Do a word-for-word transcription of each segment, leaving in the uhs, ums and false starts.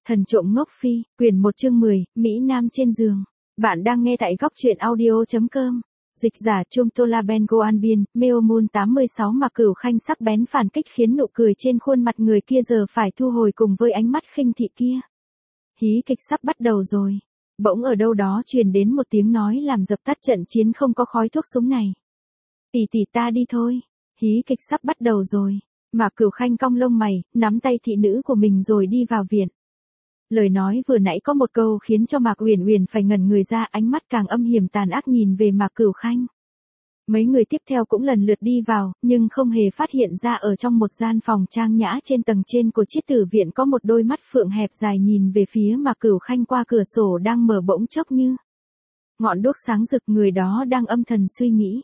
Thần trộm ngốc phi, quyển một chương mười, Mỹ Nam trên giường. Bạn đang nghe tại góc truyện audio.com. Dịch giả Chung Tola Ben Goan Biên, Meomun tám mươi sáu Mạc Cửu Khanh sắc bén phản kích khiến nụ cười trên khuôn mặt người kia giờ phải thu hồi cùng với ánh mắt khinh thị kia. Hí kịch sắp bắt đầu rồi. Bỗng ở đâu đó truyền đến một tiếng nói làm dập tắt trận chiến không có khói thuốc súng này. Tỷ tỷ ta đi thôi. Hí kịch sắp bắt đầu rồi. Mạc Cửu Khanh cong lông mày, nắm tay thị nữ của mình rồi đi vào viện. Lời nói vừa nãy có một câu khiến cho Mạc Uyển Uyển phải ngẩn người ra, ánh mắt càng âm hiểm tàn ác nhìn về Mạc Cửu Khanh. Mấy người tiếp theo cũng lần lượt đi vào, nhưng không hề phát hiện ra ở trong một gian phòng trang nhã trên tầng trên của chiết tử viện có một đôi mắt phượng hẹp dài nhìn về phía Mạc Cửu Khanh qua cửa sổ đang mở bỗng chốc như ngọn đuốc sáng rực, người đó đang âm thầm suy nghĩ.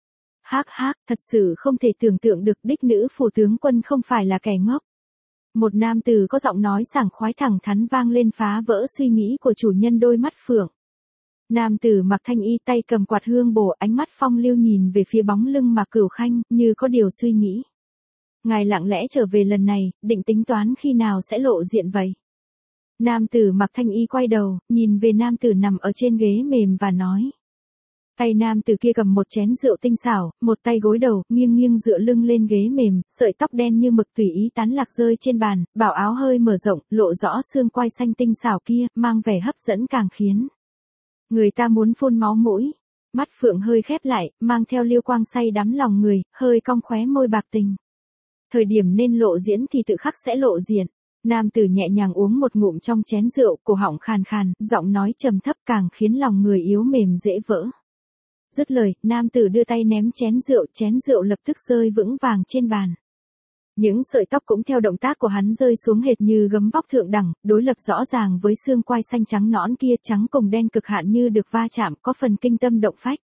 Hác hác, thật sự không thể tưởng tượng được đích nữ phủ tướng quân không phải là kẻ ngốc. Một nam tử có giọng nói sảng khoái thẳng thắn vang lên phá vỡ suy nghĩ của chủ nhân đôi mắt phượng. Nam tử mặc thanh y, tay cầm quạt hương bổ, ánh mắt phong lưu nhìn về phía bóng lưng Mạc Cửu Khanh, như có điều suy nghĩ. Ngài lặng lẽ trở về lần này, định tính toán khi nào sẽ lộ diện vậy? Nam tử mặc thanh y quay đầu, nhìn về nam tử nằm ở trên ghế mềm và nói. Tay nam tử kia cầm một chén rượu tinh xảo, một tay gối đầu, nghiêng nghiêng dựa lưng lên ghế mềm, sợi tóc đen như mực tùy ý tán lạc rơi trên bàn, bảo áo hơi mở rộng, lộ rõ xương quai xanh tinh xảo kia, mang vẻ hấp dẫn càng khiến người ta muốn phun máu mũi. Mắt phượng hơi khép lại, mang theo liêu quang say đắm lòng người, hơi cong khóe môi bạc tình. Thời điểm nên lộ diễn thì tự khắc sẽ lộ diện. Nam tử nhẹ nhàng uống một ngụm trong chén rượu, cổ họng khàn khàn, giọng nói trầm thấp càng khiến lòng người yếu mềm dễ vỡ. Dứt lời, nam tử đưa tay ném chén rượu, chén rượu lập tức rơi vững vàng trên bàn. Những sợi tóc cũng theo động tác của hắn rơi xuống hệt như gấm vóc thượng đẳng, đối lập rõ ràng với xương quai xanh trắng nõn kia, trắng cùng đen cực hạn như được va chạm, có phần kinh tâm động phách.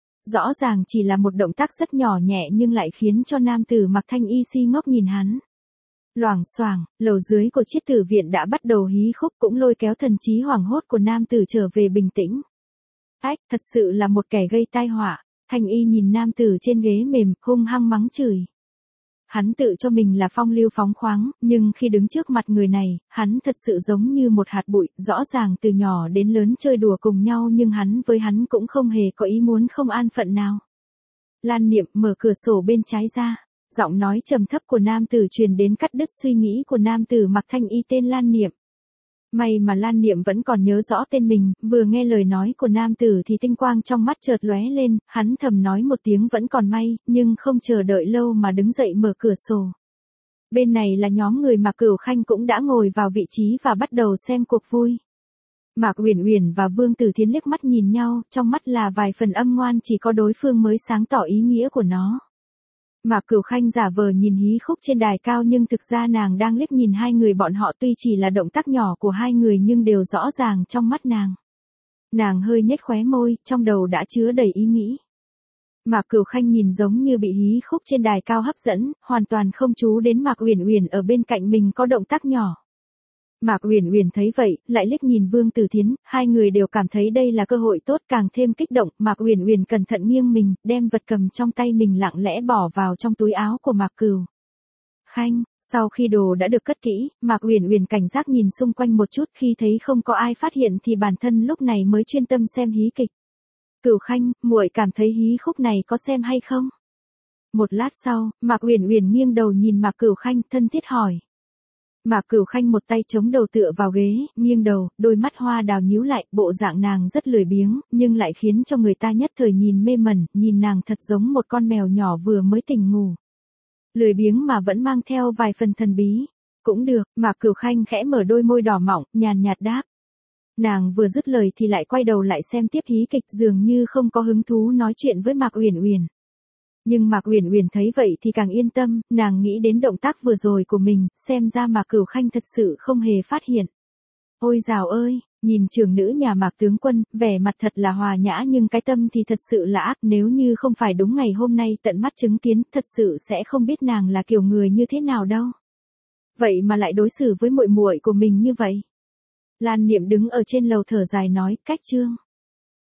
Rõ ràng chỉ là một động tác rất nhỏ nhẹ nhưng lại khiến cho nam tử mặc thanh y si ngốc nhìn hắn. Loảng xoảng, lầu dưới của chiết tử viện đã bắt đầu hí khúc, cũng lôi kéo thần trí hoảng hốt của nam tử trở về bình tĩnh. Ách, thật sự là một kẻ gây tai họa. Thanh y nhìn nam tử trên ghế mềm, hung hăng mắng chửi. Hắn tự cho mình là phong lưu phóng khoáng, nhưng khi đứng trước mặt người này, hắn thật sự giống như một hạt bụi, rõ ràng từ nhỏ đến lớn chơi đùa cùng nhau nhưng hắn với hắn cũng không hề có ý muốn không an phận nào. Lan Niệm mở cửa sổ bên trái ra, giọng nói trầm thấp của nam tử truyền đến cắt đứt suy nghĩ của nam tử mặc thanh y tên Lan Niệm. May mà Lan Niệm vẫn còn nhớ rõ tên mình, vừa nghe lời nói của nam tử thì tinh quang trong mắt chợt lóe lên, hắn thầm nói một tiếng vẫn còn may, nhưng không chờ đợi lâu mà đứng dậy mở cửa sổ. Bên này là nhóm người Mạc Cửu Khanh cũng đã ngồi vào vị trí và bắt đầu xem cuộc vui. Mạc Uyển Uyển và Vương Tử Thiến liếc mắt nhìn nhau, trong mắt là vài phần âm ngoan, chỉ có đối phương mới sáng tỏ ý nghĩa của nó. Mạc Cửu Khanh giả vờ nhìn hí khúc trên đài cao nhưng thực ra nàng đang liếc nhìn hai người bọn họ, tuy chỉ là động tác nhỏ của hai người nhưng đều rõ ràng trong mắt nàng. Nàng hơi nhếch khóe môi, trong đầu đã chứa đầy ý nghĩ. Mạc Cửu Khanh nhìn giống như bị hí khúc trên đài cao hấp dẫn, hoàn toàn không chú đến Mạc Uyển Uyển ở bên cạnh mình có động tác nhỏ. Mạc Uyển Uyển thấy vậy, lại liếc nhìn Vương Tử Thiến, hai người đều cảm thấy đây là cơ hội tốt, càng thêm kích động. Mạc Uyển Uyển cẩn thận nghiêng mình, đem vật cầm trong tay mình lặng lẽ bỏ vào trong túi áo của Mạc Cửu Khanh. Sau khi đồ đã được cất kỹ, Mạc Uyển Uyển cảnh giác nhìn xung quanh một chút, khi thấy không có ai phát hiện thì bản thân lúc này mới chuyên tâm xem hí kịch. Cửu Khanh, muội cảm thấy hí khúc này có xem hay không? Một lát sau, Mạc Uyển Uyển nghiêng đầu nhìn Mạc Cửu Khanh, thân thiết hỏi. Mạc Cửu Khanh một tay chống đầu tựa vào ghế, nghiêng đầu, đôi mắt hoa đào nhíu lại, bộ dạng nàng rất lười biếng, nhưng lại khiến cho người ta nhất thời nhìn mê mẩn, nhìn nàng thật giống một con mèo nhỏ vừa mới tỉnh ngủ. Lười biếng mà vẫn mang theo vài phần thần bí. Cũng được, Mạc Cửu Khanh khẽ mở đôi môi đỏ mọng, nhàn nhạt đáp. Nàng vừa dứt lời thì lại quay đầu lại xem tiếp hí kịch, dường như không có hứng thú nói chuyện với Mạc Uyển Uyển. Nhưng Mạc Uyển Uyển thấy vậy thì càng yên tâm, nàng nghĩ đến động tác vừa rồi của mình, xem ra Mạc Cửu Khanh thật sự không hề phát hiện. Ôi dào ơi, nhìn trưởng nữ nhà Mạc tướng quân, vẻ mặt thật là hòa nhã nhưng cái tâm thì thật sự là ác, nếu như không phải đúng ngày hôm nay tận mắt chứng kiến, thật sự sẽ không biết nàng là kiểu người như thế nào đâu. Vậy mà lại đối xử với muội muội của mình như vậy. Lan Niệm đứng ở trên lầu thở dài nói, cách chương.